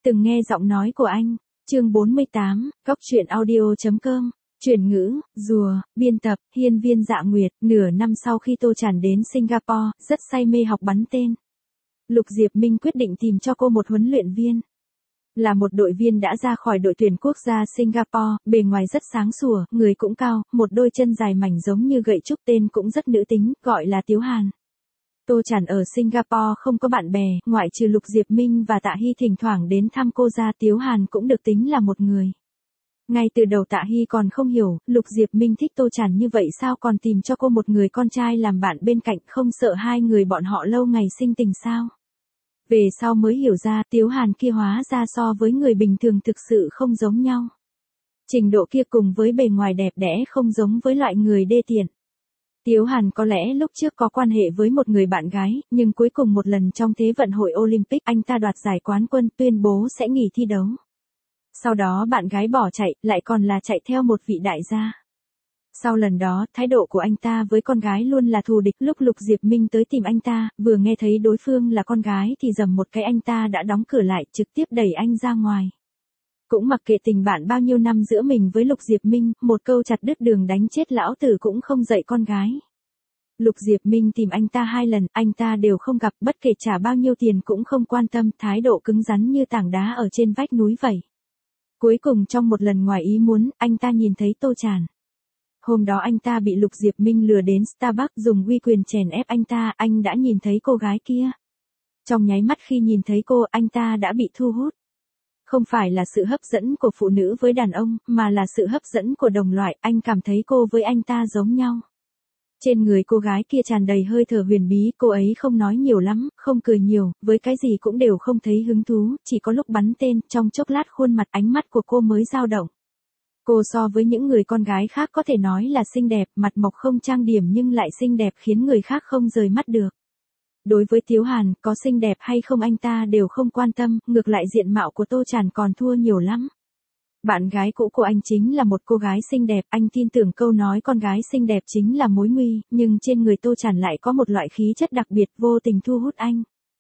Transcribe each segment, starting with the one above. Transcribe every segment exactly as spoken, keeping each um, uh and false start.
từng nghe giọng nói của anh. Chương bốn mươi tám, góc truyện audio chấm com. Chuyển ngữ, rùa, biên tập, Hiên Viên Dạ Nguyệt. Nửa năm sau khi Tô Tràn đến Singapore, rất say mê học bắn tên. Lục Diệp Minh quyết định tìm cho cô một huấn luyện viên. Là một đội viên đã ra khỏi đội tuyển quốc gia Singapore, bề ngoài rất sáng sủa, người cũng cao, một đôi chân dài mảnh giống như gậy trúc, tên cũng rất nữ tính, gọi là Tiếu Hàn. Tô Tràn ở Singapore không có bạn bè, ngoại trừ Lục Diệp Minh và Tạ Hy thỉnh thoảng đến thăm cô ra, Tiếu Hàn cũng được tính là một người. Ngay từ đầu Tạ Hy còn không hiểu, Lục Diệp Minh thích Tô Tràn như vậy sao còn tìm cho cô một người con trai làm bạn bên cạnh, không sợ hai người bọn họ lâu ngày sinh tình sao? Về sau mới hiểu ra, Tiếu Hàn kia hóa ra so với người bình thường thực sự không giống nhau. Trình độ kia cùng với bề ngoài đẹp đẽ không giống với loại người đê tiện. Tiếu Hàn có lẽ lúc trước có quan hệ với một người bạn gái, nhưng cuối cùng một lần trong Thế vận hội Olympic anh ta đoạt giải quán quân, tuyên bố sẽ nghỉ thi đấu. Sau đó bạn gái bỏ chạy, lại còn là chạy theo một vị đại gia. Sau lần đó, thái độ của anh ta với con gái luôn là thù địch. Lúc Lục Diệp Minh tới tìm anh ta, vừa nghe thấy đối phương là con gái thì dầm một cái anh ta đã đóng cửa lại, trực tiếp đẩy anh ra ngoài. Cũng mặc kệ tình bạn bao nhiêu năm giữa mình với Lục Diệp Minh, một câu chặt đứt đường đánh chết lão tử cũng không dạy con gái. Lục Diệp Minh tìm anh ta hai lần, anh ta đều không gặp, bất kể trả bao nhiêu tiền cũng không quan tâm, thái độ cứng rắn như tảng đá ở trên vách núi vậy. Cuối cùng trong một lần ngoài ý muốn, anh ta nhìn thấy Tô Tràn. Hôm đó anh ta bị Lục Diệp Minh lừa đến Starbucks dùng uy quyền chèn ép anh ta, anh đã nhìn thấy cô gái kia. Trong nháy mắt khi nhìn thấy cô, anh ta đã bị thu hút. Không phải là sự hấp dẫn của phụ nữ với đàn ông, mà là sự hấp dẫn của đồng loại, anh cảm thấy cô với anh ta giống nhau. Trên người cô gái kia tràn đầy hơi thở huyền bí, cô ấy không nói nhiều lắm, không cười nhiều, với cái gì cũng đều không thấy hứng thú, chỉ có lúc bắn tên, trong chốc lát khuôn mặt ánh mắt của cô mới dao động. Cô so với những người con gái khác có thể nói là xinh đẹp, mặt mộc không trang điểm nhưng lại xinh đẹp khiến người khác không rời mắt được. Đối với Tiếu Hàn, có xinh đẹp hay không anh ta đều không quan tâm, ngược lại diện mạo của Tô Tràn còn thua nhiều lắm. Bạn gái cũ của anh chính là một cô gái xinh đẹp, anh tin tưởng câu nói con gái xinh đẹp chính là mối nguy, nhưng trên người Tô Tràn lại có một loại khí chất đặc biệt vô tình thu hút anh.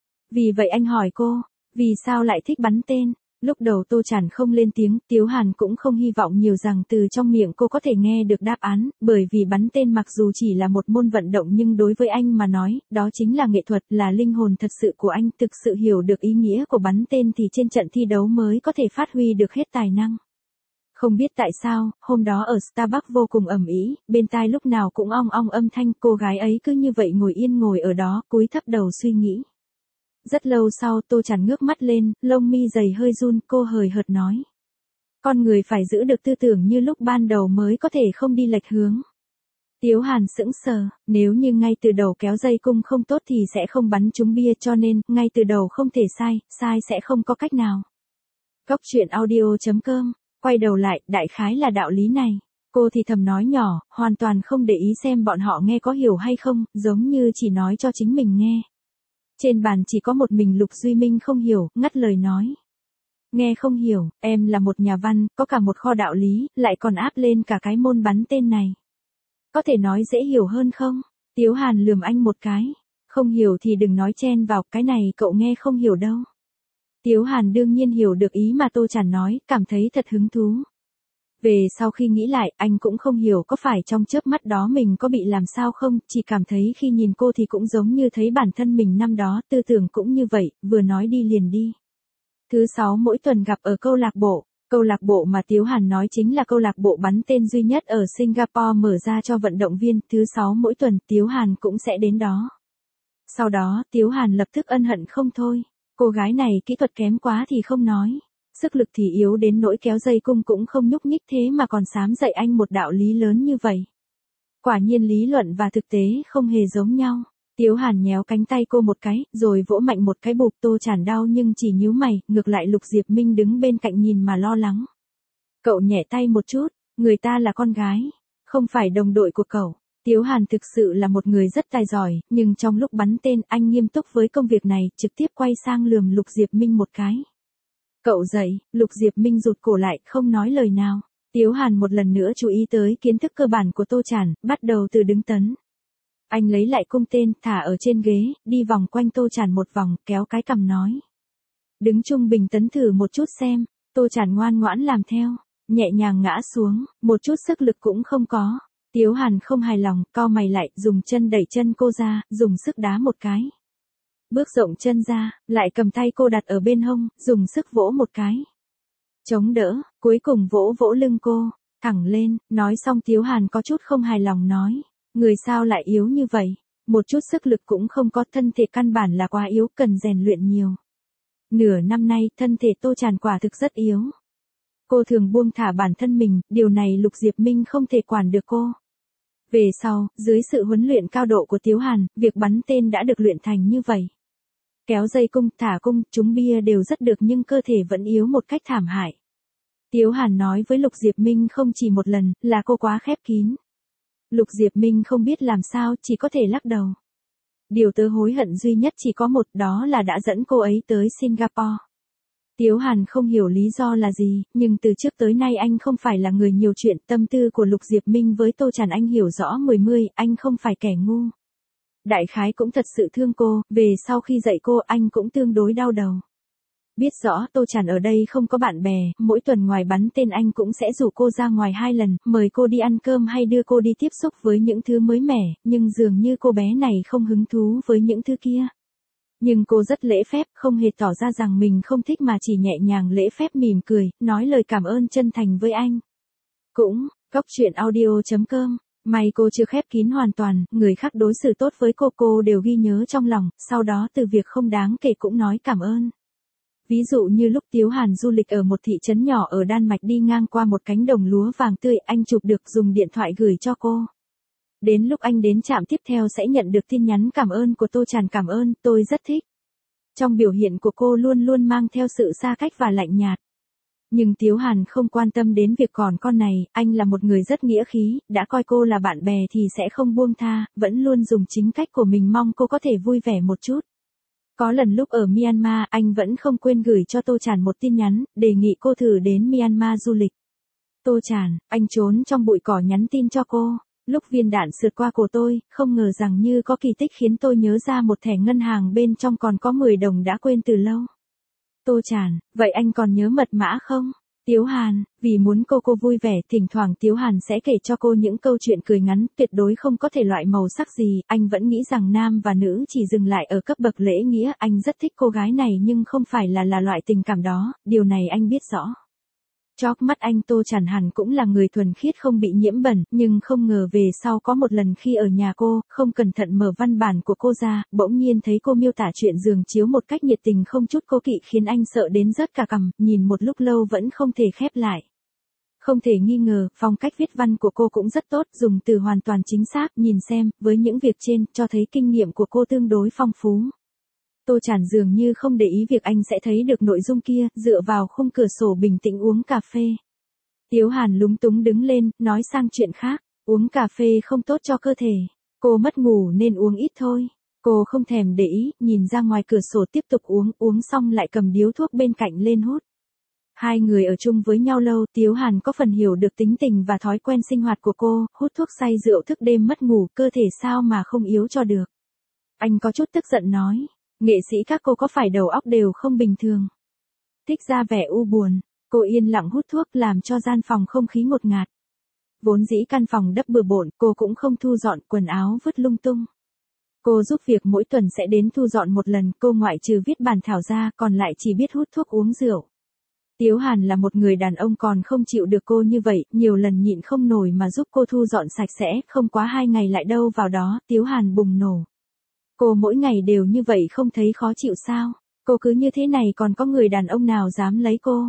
Vì vậy anh hỏi cô, vì sao lại thích bắn tên? Lúc đầu Tô Tràn không lên tiếng, Tiếu Hàn cũng không hy vọng nhiều rằng từ trong miệng cô có thể nghe được đáp án, bởi vì bắn tên mặc dù chỉ là một môn vận động nhưng đối với anh mà nói, đó chính là nghệ thuật, là linh hồn thật sự của anh, thực sự hiểu được ý nghĩa của bắn tên thì trên trận thi đấu mới có thể phát huy được hết tài năng. Không biết tại sao, hôm đó ở Starbucks vô cùng ầm ĩ, bên tai lúc nào cũng ong ong âm thanh, cô gái ấy cứ như vậy ngồi yên ngồi ở đó, cúi thấp đầu suy nghĩ. Rất lâu sau Tô Tràn ngước mắt lên, lông mi dày hơi run, cô hời hợt nói. Con người phải giữ được tư tưởng như lúc ban đầu mới có thể không đi lệch hướng. Tiếu Hàn sững sờ, nếu như ngay từ đầu kéo dây cung không tốt thì sẽ không bắn trúng bia, cho nên, ngay từ đầu không thể sai, sai sẽ không có cách nào. Góc truyện audio chấm com, quay đầu lại, đại khái là đạo lý này. Cô thì thầm nói nhỏ, hoàn toàn không để ý xem bọn họ nghe có hiểu hay không, giống như chỉ nói cho chính mình nghe. Trên bàn chỉ có một mình Lục Duy Minh không hiểu, ngắt lời nói. Nghe không hiểu, em là một nhà văn, có cả một kho đạo lý, lại còn áp lên cả cái môn bắn tên này. Có thể nói dễ hiểu hơn không? Tiếu Hàn lườm anh một cái. Không hiểu thì đừng nói chen vào, cái này cậu nghe không hiểu đâu. Tiếu Hàn đương nhiên hiểu được ý mà Tô Tràn nói, cảm thấy thật hứng thú. Về sau khi nghĩ lại, anh cũng không hiểu có phải trong chớp mắt đó mình có bị làm sao không, chỉ cảm thấy khi nhìn cô thì cũng giống như thấy bản thân mình năm đó, tư tưởng cũng như vậy, vừa nói đi liền đi. Thứ sáu mỗi tuần gặp ở câu lạc bộ, câu lạc bộ mà Tiếu Hàn nói chính là câu lạc bộ bắn tên duy nhất ở Singapore mở ra cho vận động viên, thứ sáu mỗi tuần Tiếu Hàn cũng sẽ đến đó. Sau đó, Tiếu Hàn lập tức ân hận không thôi, cô gái này kỹ thuật kém quá thì không nói. Sức lực thì yếu đến nỗi kéo dây cung cũng không nhúc nhích thế mà còn xám dạy anh một đạo lý lớn như vậy. Quả nhiên lý luận và thực tế không hề giống nhau. Tiếu Hàn nhéo cánh tay cô một cái, rồi vỗ mạnh một cái bụp. Tô Tràn đau nhưng chỉ nhíu mày, ngược lại Lục Diệp Minh đứng bên cạnh nhìn mà lo lắng. Cậu nhẹ tay một chút, người ta là con gái, không phải đồng đội của cậu. Tiếu Hàn thực sự là một người rất tài giỏi, nhưng trong lúc bắn tên anh nghiêm túc với công việc này, trực tiếp quay sang lườm Lục Diệp Minh một cái. Cậu dậy, Lục Diệp Minh rụt cổ lại, không nói lời nào. Tiếu Hàn một lần nữa chú ý tới kiến thức cơ bản của Tô Tràn, bắt đầu từ đứng tấn. Anh lấy lại cung tên, thả ở trên ghế, đi vòng quanh Tô Tràn một vòng, kéo cái cằm nói. Đứng trung bình tấn thử một chút xem, Tô Tràn ngoan ngoãn làm theo, nhẹ nhàng ngã xuống, một chút sức lực cũng không có. Tiếu Hàn không hài lòng, cau mày lại, dùng chân đẩy chân cô ra, dùng sức đá một cái. Bước rộng chân ra, lại cầm tay cô đặt ở bên hông, dùng sức vỗ một cái. Chống đỡ, cuối cùng vỗ vỗ lưng cô, thẳng lên, nói xong Tiếu Hàn có chút không hài lòng nói, người sao lại yếu như vậy, một chút sức lực cũng không có, thân thể căn bản là quá yếu, cần rèn luyện nhiều. Nửa năm nay, thân thể Tô Tràn quả thực rất yếu. Cô thường buông thả bản thân mình, điều này Lục Diệp Minh không thể quản được cô. Về sau, dưới sự huấn luyện cao độ của Tiếu Hàn, việc bắn tên đã được luyện thành như vậy. Kéo dây cung, thả cung, trúng bia đều rất được nhưng cơ thể vẫn yếu một cách thảm hại. Tiếu Hàn nói với Lục Diệp Minh không chỉ một lần, là cô quá khép kín. Lục Diệp Minh không biết làm sao, chỉ có thể lắc đầu. Điều tớ hối hận duy nhất chỉ có một, đó là đã dẫn cô ấy tới Singapore. Tiếu Hàn không hiểu lý do là gì, nhưng từ trước tới nay anh không phải là người nhiều chuyện, tâm tư của Lục Diệp Minh với Tô Tràn anh hiểu rõ mười mươi, anh không phải kẻ ngu. Đại khái cũng thật sự thương cô, về sau khi dạy cô anh cũng tương đối đau đầu. Biết rõ Tô Tràn ở đây không có bạn bè, mỗi tuần ngoài bắn tên anh cũng sẽ rủ cô ra ngoài hai lần, mời cô đi ăn cơm hay đưa cô đi tiếp xúc với những thứ mới mẻ, nhưng dường như cô bé này không hứng thú với những thứ kia. Nhưng cô rất lễ phép, không hề tỏ ra rằng mình không thích mà chỉ nhẹ nhàng lễ phép mỉm cười, nói lời cảm ơn chân thành với anh. Cũng, Cóc Truyện Audio chấm com, may cô chưa khép kín hoàn toàn, người khác đối xử tốt với cô cô đều ghi nhớ trong lòng, sau đó từ việc không đáng kể cũng nói cảm ơn. Ví dụ như lúc Tiếu Hàn du lịch ở một thị trấn nhỏ ở Đan Mạch đi ngang qua một cánh đồng lúa vàng tươi, anh chụp được dùng điện thoại gửi cho cô. Đến lúc anh đến trạm tiếp theo sẽ nhận được tin nhắn cảm ơn của Tô Tràn, cảm ơn, tôi rất thích. Trong biểu hiện của cô luôn luôn mang theo sự xa cách và lạnh nhạt. Nhưng Tiếu Hàn không quan tâm đến việc còn con này, anh là một người rất nghĩa khí, đã coi cô là bạn bè thì sẽ không buông tha, vẫn luôn dùng chính cách của mình mong cô có thể vui vẻ một chút. Có lần lúc ở Myanmar, anh vẫn không quên gửi cho Tô Tràn một tin nhắn, đề nghị cô thử đến Myanmar du lịch. Tô Tràn, anh trốn trong bụi cỏ nhắn tin cho cô. Lúc viên đạn sượt qua cổ tôi, không ngờ rằng như có kỳ tích khiến tôi nhớ ra một thẻ ngân hàng bên trong còn có mười đồng đã quên từ lâu. Tô Tràn, vậy anh còn nhớ mật mã không? Tiếu Hàn, vì muốn cô cô vui vẻ, thỉnh thoảng Tiếu Hàn sẽ kể cho cô những câu chuyện cười ngắn, tuyệt đối không có thể loại màu sắc gì, anh vẫn nghĩ rằng nam và nữ chỉ dừng lại ở cấp bậc lễ nghĩa, anh rất thích cô gái này nhưng không phải là là loại tình cảm đó, điều này anh biết rõ. Chóp mắt anh Tô Tràn hẳn cũng là người thuần khiết không bị nhiễm bẩn, nhưng không ngờ về sau có một lần khi ở nhà cô, không cẩn thận mở văn bản của cô ra, bỗng nhiên thấy cô miêu tả chuyện giường chiếu một cách nhiệt tình không chút cố kỵ khiến anh sợ đến rớt cả cằm, nhìn một lúc lâu vẫn không thể khép lại. Không thể nghi ngờ, phong cách viết văn của cô cũng rất tốt, dùng từ hoàn toàn chính xác, nhìn xem, với những việc trên, cho thấy kinh nghiệm của cô tương đối phong phú. Tô Tràn dường như không để ý việc anh sẽ thấy được nội dung kia, dựa vào khung cửa sổ bình tĩnh uống cà phê. Tiếu Hàn lúng túng đứng lên, nói sang chuyện khác, uống cà phê không tốt cho cơ thể. Cô mất ngủ nên uống ít thôi. Cô không thèm để ý, nhìn ra ngoài cửa sổ tiếp tục uống, uống xong lại cầm điếu thuốc bên cạnh lên hút. Hai người ở chung với nhau lâu, Tiếu Hàn có phần hiểu được tính tình và thói quen sinh hoạt của cô, hút thuốc say rượu thức đêm mất ngủ, cơ thể sao mà không yếu cho được. Anh có chút tức giận nói. Nghệ sĩ các cô có phải đầu óc đều không bình thường? Thích ra vẻ u buồn, cô yên lặng hút thuốc làm cho gian phòng không khí ngột ngạt. Vốn dĩ căn phòng đắp bừa bộn, cô cũng không thu dọn, quần áo vứt lung tung. Cô giúp việc mỗi tuần sẽ đến thu dọn một lần, cô ngoại trừ viết bản thảo ra, còn lại chỉ biết hút thuốc uống rượu. Tiếu Hàn là một người đàn ông còn không chịu được cô như vậy, nhiều lần nhịn không nổi mà giúp cô thu dọn sạch sẽ, không quá hai ngày lại đâu vào đó, Tiếu Hàn bùng nổ. Cô mỗi ngày đều như vậy không thấy khó chịu sao? Cô cứ như thế này còn có người đàn ông nào dám lấy cô?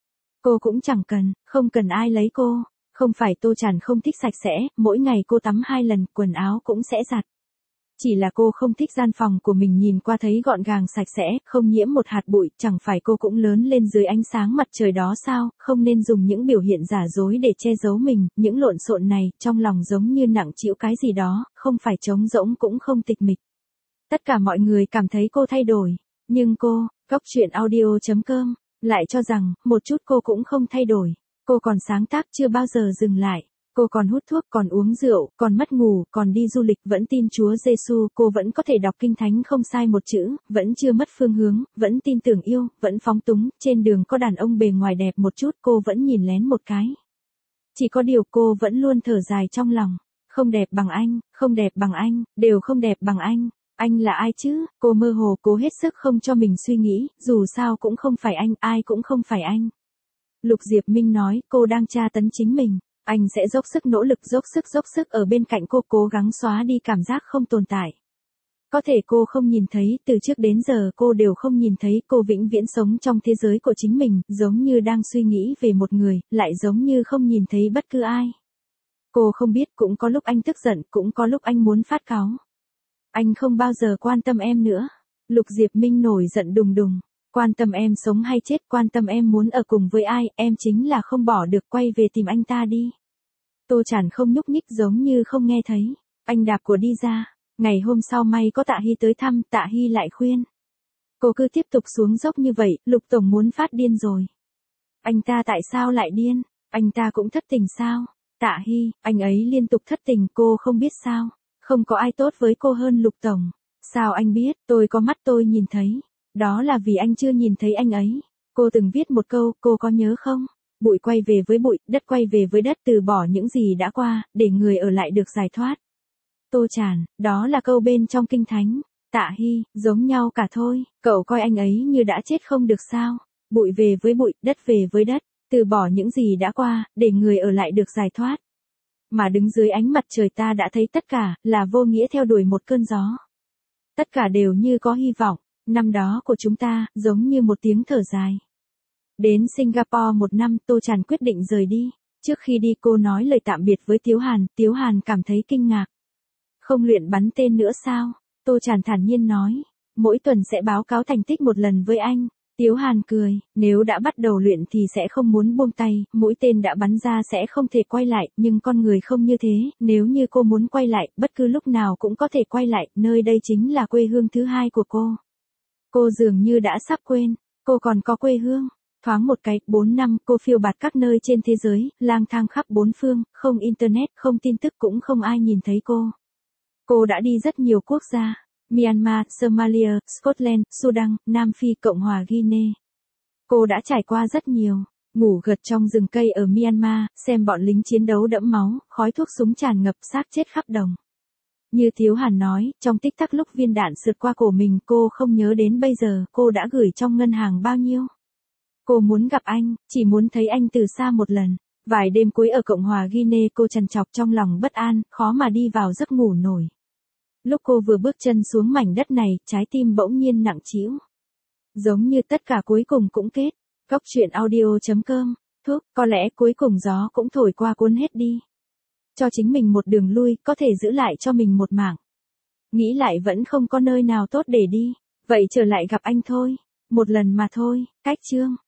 Cô cũng chẳng cần, không cần ai lấy cô. Không phải Tô Tràn không thích sạch sẽ, mỗi ngày cô tắm hai lần, quần áo cũng sẽ giặt. Chỉ là cô không thích gian phòng của mình nhìn qua thấy gọn gàng sạch sẽ, không nhiễm một hạt bụi, chẳng phải cô cũng lớn lên dưới ánh sáng mặt trời đó sao, không nên dùng những biểu hiện giả dối để che giấu mình, những lộn xộn này, trong lòng giống như nặng chịu cái gì đó, không phải trống rỗng cũng không tịch mịch. Tất cả mọi người cảm thấy cô thay đổi, nhưng cô, Cóc Truyện Audio chấm com, lại cho rằng, một chút cô cũng không thay đổi, cô còn sáng tác chưa bao giờ dừng lại. Cô còn hút thuốc, còn uống rượu, còn mất ngủ, còn đi du lịch, vẫn tin Chúa Giêsu, cô vẫn có thể đọc kinh thánh không sai một chữ, vẫn chưa mất phương hướng, vẫn tin tưởng yêu, vẫn phóng túng, trên đường có đàn ông bề ngoài đẹp một chút cô vẫn nhìn lén một cái. Chỉ có điều cô vẫn luôn thở dài trong lòng, không đẹp bằng anh, không đẹp bằng anh, đều không đẹp bằng anh. Anh là ai chứ? Cô mơ hồ cố hết sức không cho mình suy nghĩ, dù sao cũng không phải anh, ai cũng không phải anh. Lục Diệp Minh nói, cô đang tra tấn chính mình. Anh sẽ dốc sức nỗ lực dốc sức dốc sức ở bên cạnh cô cố gắng xóa đi cảm giác không tồn tại. Có thể cô không nhìn thấy, từ trước đến giờ cô đều không nhìn thấy, cô vĩnh viễn sống trong thế giới của chính mình, giống như đang suy nghĩ về một người, lại giống như không nhìn thấy bất cứ ai. Cô không biết, cũng có lúc anh tức giận, cũng có lúc anh muốn phát cáu. Anh không bao giờ quan tâm em nữa. Lục Diệp Minh nổi giận đùng đùng. Quan tâm em sống hay chết, quan tâm em muốn ở cùng với ai, em chính là không bỏ được, quay về tìm anh ta đi. Tô Chản không nhúc nhích giống như không nghe thấy. Anh đạp của đi ra. Ngày hôm sau may có Tạ Hy tới thăm, Tạ Hy lại khuyên. Cô cứ tiếp tục xuống dốc như vậy, Lục Tổng muốn phát điên rồi. Anh ta tại sao lại điên? Anh ta cũng thất tình sao? Tạ Hy, anh ấy liên tục thất tình, cô không biết sao? Không có ai tốt với cô hơn Lục Tổng. Sao anh biết, tôi có mắt tôi nhìn thấy. Đó là vì anh chưa nhìn thấy anh ấy. Cô từng viết một câu, cô có nhớ không? Bụi quay về với bụi, đất quay về với đất, từ bỏ những gì đã qua, để người ở lại được giải thoát. Tô Chản, đó là câu bên trong Kinh Thánh. Tạ Hy, giống nhau cả thôi, cậu coi anh ấy như đã chết không được sao? Bụi về với bụi, đất về với đất, từ bỏ những gì đã qua, để người ở lại được giải thoát. Mà đứng dưới ánh mặt trời ta đã thấy tất cả, là vô nghĩa theo đuổi một cơn gió. Tất cả đều như có hy vọng, năm đó của chúng ta, giống như một tiếng thở dài. Đến Singapore một năm, Tô Chản quyết định rời đi. Trước khi đi cô nói lời tạm biệt với Tiếu Hàn, Tiếu Hàn cảm thấy kinh ngạc. Không luyện bắn tên nữa sao? Tô Chản thản nhiên nói. Mỗi tuần sẽ báo cáo thành tích một lần với anh. Tiếu Hàn cười, nếu đã bắt đầu luyện thì sẽ không muốn buông tay, mũi tên đã bắn ra sẽ không thể quay lại, nhưng con người không như thế, nếu như cô muốn quay lại, bất cứ lúc nào cũng có thể quay lại, nơi đây chính là quê hương thứ hai của cô. Cô dường như đã sắp quên, cô còn có quê hương. Thoáng một cái, bốn năm, cô phiêu bạt các nơi trên thế giới, lang thang khắp bốn phương, không internet, không tin tức cũng không ai nhìn thấy cô. Cô đã đi rất nhiều quốc gia. Myanmar, Somalia, Scotland, Sudan, Nam Phi, Cộng hòa Guinea. Cô đã trải qua rất nhiều. Ngủ gật trong rừng cây ở Myanmar, xem bọn lính chiến đấu đẫm máu, khói thuốc súng tràn ngập, xác chết khắp đồng. Như Tiếu Hàn nói, trong tích tắc lúc viên đạn sượt qua cổ mình, cô không nhớ đến bây giờ cô đã gửi trong ngân hàng bao nhiêu. Cô muốn gặp anh, chỉ muốn thấy anh từ xa một lần. Vài đêm cuối ở Cộng hòa Guinea cô trằn trọc trong lòng bất an, khó mà đi vào giấc ngủ nổi. Lúc cô vừa bước chân xuống mảnh đất này, trái tim bỗng nhiên nặng trĩu. Giống như tất cả cuối cùng cũng kết. Góc truyện audio chấm com. Thuốc, có lẽ cuối cùng gió cũng thổi qua cuốn hết đi. Cho chính mình một đường lui, có thể giữ lại cho mình một mạng. Nghĩ lại vẫn không có nơi nào tốt để đi. Vậy trở lại gặp anh thôi. Một lần mà thôi, cách chương.